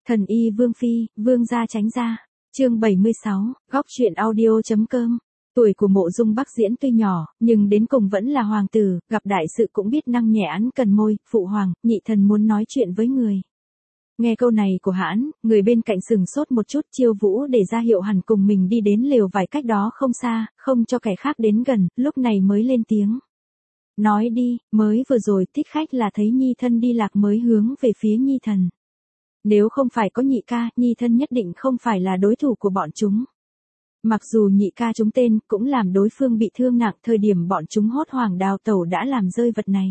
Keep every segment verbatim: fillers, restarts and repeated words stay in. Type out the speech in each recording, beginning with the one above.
Thần y Vương Phi, Vương gia tránh ra. Chương bảy mươi sáu, góc truyện audio.com. Tuổi của Mộ Dung Bắc Diễn tuy nhỏ, nhưng đến cùng vẫn là hoàng tử, gặp đại sự cũng biết năng nhẹ ẵn cần môi, phụ hoàng, nhị thần muốn nói chuyện với người. Nghe câu này của hãn, người bên cạnh sừng sốt một chút, Chiêu Vũ để ra hiệu hẳn cùng mình đi đến lều vải cách đó không xa, không cho kẻ khác đến gần, lúc này mới lên tiếng. Nói đi, mới vừa rồi thích khách là thấy nhi thân đi lạc mới hướng về phía nhi thần. Nếu không phải có nhị ca, nhi thân nhất định không phải là đối thủ của bọn chúng. Mặc dù nhị ca chúng tên cũng làm đối phương bị thương nặng, thời điểm bọn chúng hốt hoảng đào tẩu đã làm rơi vật này.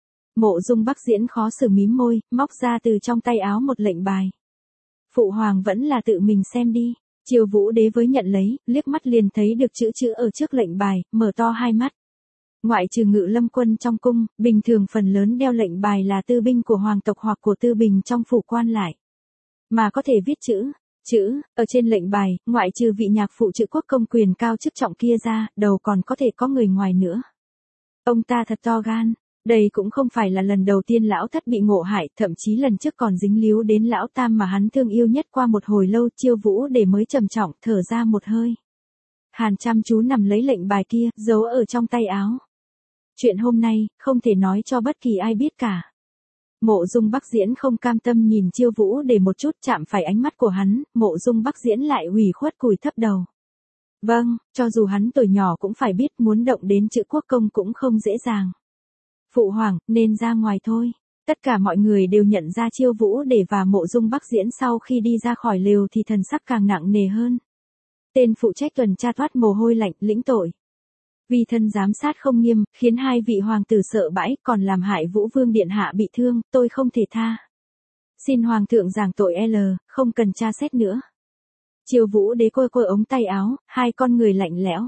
Mộ Dung Bắc Diễn khó xử mím môi, móc ra từ trong tay áo một lệnh bài. Phụ hoàng vẫn là tự mình xem đi. Chiêu Vũ đế với nhận lấy, liếc mắt liền thấy được chữ chữ ở trước lệnh bài, mở to hai mắt. Ngoại trừ Ngự Lâm quân trong cung, bình thường phần lớn đeo lệnh bài là tư binh của hoàng tộc hoặc của tư bình trong phủ quan lại. Mà có thể viết chữ, chữ, ở trên lệnh bài, ngoại trừ vị nhạc phụ chữ quốc công quyền cao chức trọng kia ra, đầu còn có thể có người ngoài nữa. Ông ta thật to gan, đây cũng không phải là lần đầu tiên lão thất bị ngộ hại, thậm chí lần trước còn dính líu đến lão tam mà hắn thương yêu nhất qua một hồi lâu. Chiêu Vũ để mới trầm trọng, thở ra một hơi. Hàn chăm chú nằm lấy lệnh bài kia, giấu ở trong tay áo. Chuyện hôm nay, không thể nói cho bất kỳ ai biết cả. Mộ Dung Bắc Diễn không cam tâm nhìn Chiêu Vũ để một chút, chạm phải ánh mắt của hắn, Mộ Dung Bắc Diễn lại ủy khuất cúi thấp đầu. Vâng, cho dù hắn tuổi nhỏ cũng phải biết muốn động đến chữ quốc công cũng không dễ dàng. Phụ hoàng, nên ra ngoài thôi. Tất cả mọi người đều nhận ra Chiêu Vũ để và Mộ Dung Bắc Diễn sau khi đi ra khỏi lều thì thần sắc càng nặng nề hơn. Tên phụ trách tuần tra toát mồ hôi lạnh, lĩnh tội. Vì thân giám sát không nghiêm, khiến hai vị hoàng tử sợ bãi, còn làm hại Vũ Vương điện hạ bị thương, tôi không thể tha. Xin hoàng thượng giảng tội L, không cần tra xét nữa. Chiêu Vũ đế côi côi ống tay áo, hai con người lạnh lẽo.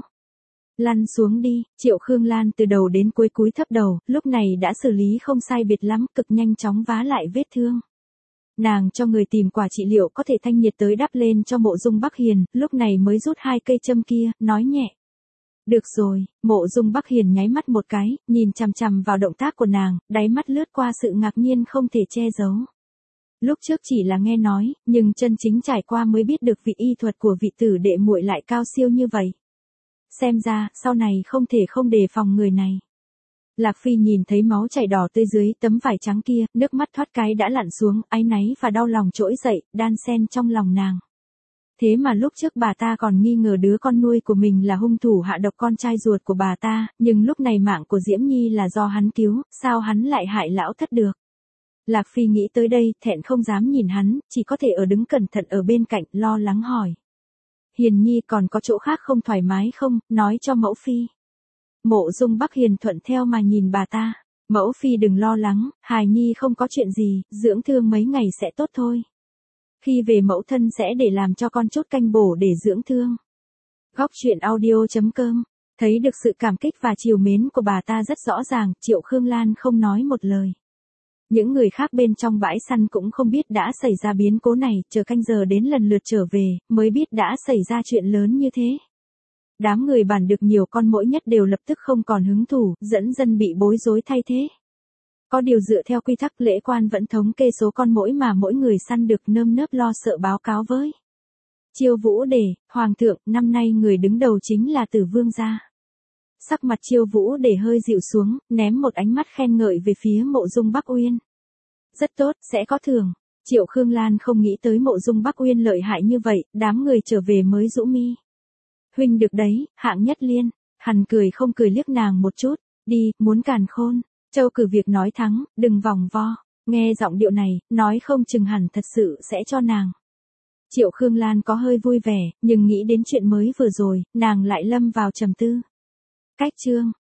Lăn xuống đi. Triệu Khương Lan từ đầu đến cuối cúi thấp đầu, lúc này đã xử lý không sai biệt lắm, cực nhanh chóng vá lại vết thương. Nàng cho người tìm quả trị liệu có thể thanh nhiệt tới đắp lên cho Mộ Dung Bắc Hiền, lúc này mới rút hai cây châm kia, nói nhẹ. Được rồi. Mộ Dung Bắc Hiền nháy mắt một cái, nhìn chằm chằm vào động tác của nàng, đáy mắt lướt qua sự ngạc nhiên không thể che giấu. Lúc trước chỉ là nghe nói, nhưng chân chính trải qua mới biết được vị y thuật của vị tử đệ muội lại cao siêu như vậy. Xem ra, sau này không thể không đề phòng người này. Lạc Phi nhìn thấy máu chảy đỏ tươi dưới tấm vải trắng kia, nước mắt thoát cái đã lặn xuống, áy náy và đau lòng trỗi dậy, đan xen trong lòng nàng. Thế mà lúc trước bà ta còn nghi ngờ đứa con nuôi của mình là hung thủ hạ độc con trai ruột của bà ta, nhưng lúc này mạng của Diễm Nhi là do hắn cứu, sao hắn lại hại lão thất được. Lạc Phi nghĩ tới đây, thẹn không dám nhìn hắn, chỉ có thể ở đứng cẩn thận ở bên cạnh, lo lắng hỏi. Hiền Nhi còn có chỗ khác không thoải mái không, nói cho mẫu phi. Mộ Dung Bắc Hiền thuận theo mà nhìn bà ta. Mẫu phi đừng lo lắng, hài nhi không có chuyện gì, dưỡng thương mấy ngày sẽ tốt thôi. Khi về mẫu thân sẽ để làm cho con chút canh bổ để dưỡng thương. Góc truyện audio.com. Thấy được sự cảm kích và trìu mến của bà ta rất rõ ràng, Triệu Khương Lan không nói một lời. Những người khác bên trong bãi săn cũng không biết đã xảy ra biến cố này, chờ canh giờ đến lần lượt trở về, mới biết đã xảy ra chuyện lớn như thế. Đám người bản được nhiều con mỗi nhất đều lập tức không còn hứng thủ, dẫn dân bị bối rối thay thế. Có điều dựa theo quy tắc lễ quan vẫn thống kê số con mỗi mà mỗi người săn được, nơm nớp lo sợ báo cáo với Chiêu Vũ để, hoàng thượng, năm nay người đứng đầu chính là Tử Vương gia. Sắc mặt Chiêu Vũ để hơi dịu xuống, ném một ánh mắt khen ngợi về phía Mộ Dung Bắc Uyên. Rất tốt, sẽ có thưởng. Triệu Khương Lan không nghĩ tới Mộ Dung Bắc Uyên lợi hại như vậy, đám người trở về mới rũ mi. Huynh được đấy, hạng nhất liên. Hắn cười không cười liếc nàng một chút, đi, muốn càn khôn. Châu cử việc nói thắng, đừng vòng vo. Nghe giọng điệu này, nói không chừng hẳn thật sự sẽ cho nàng. Triệu Khương Lan có hơi vui vẻ, nhưng nghĩ đến chuyện mới vừa rồi, nàng lại lâm vào trầm tư. Cách chương.